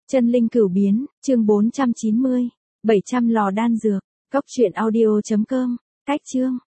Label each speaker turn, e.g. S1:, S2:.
S1: Chân linh cửu biến, chương 490, 700 lò đan dược, cốc truyện audio.com, cách chương.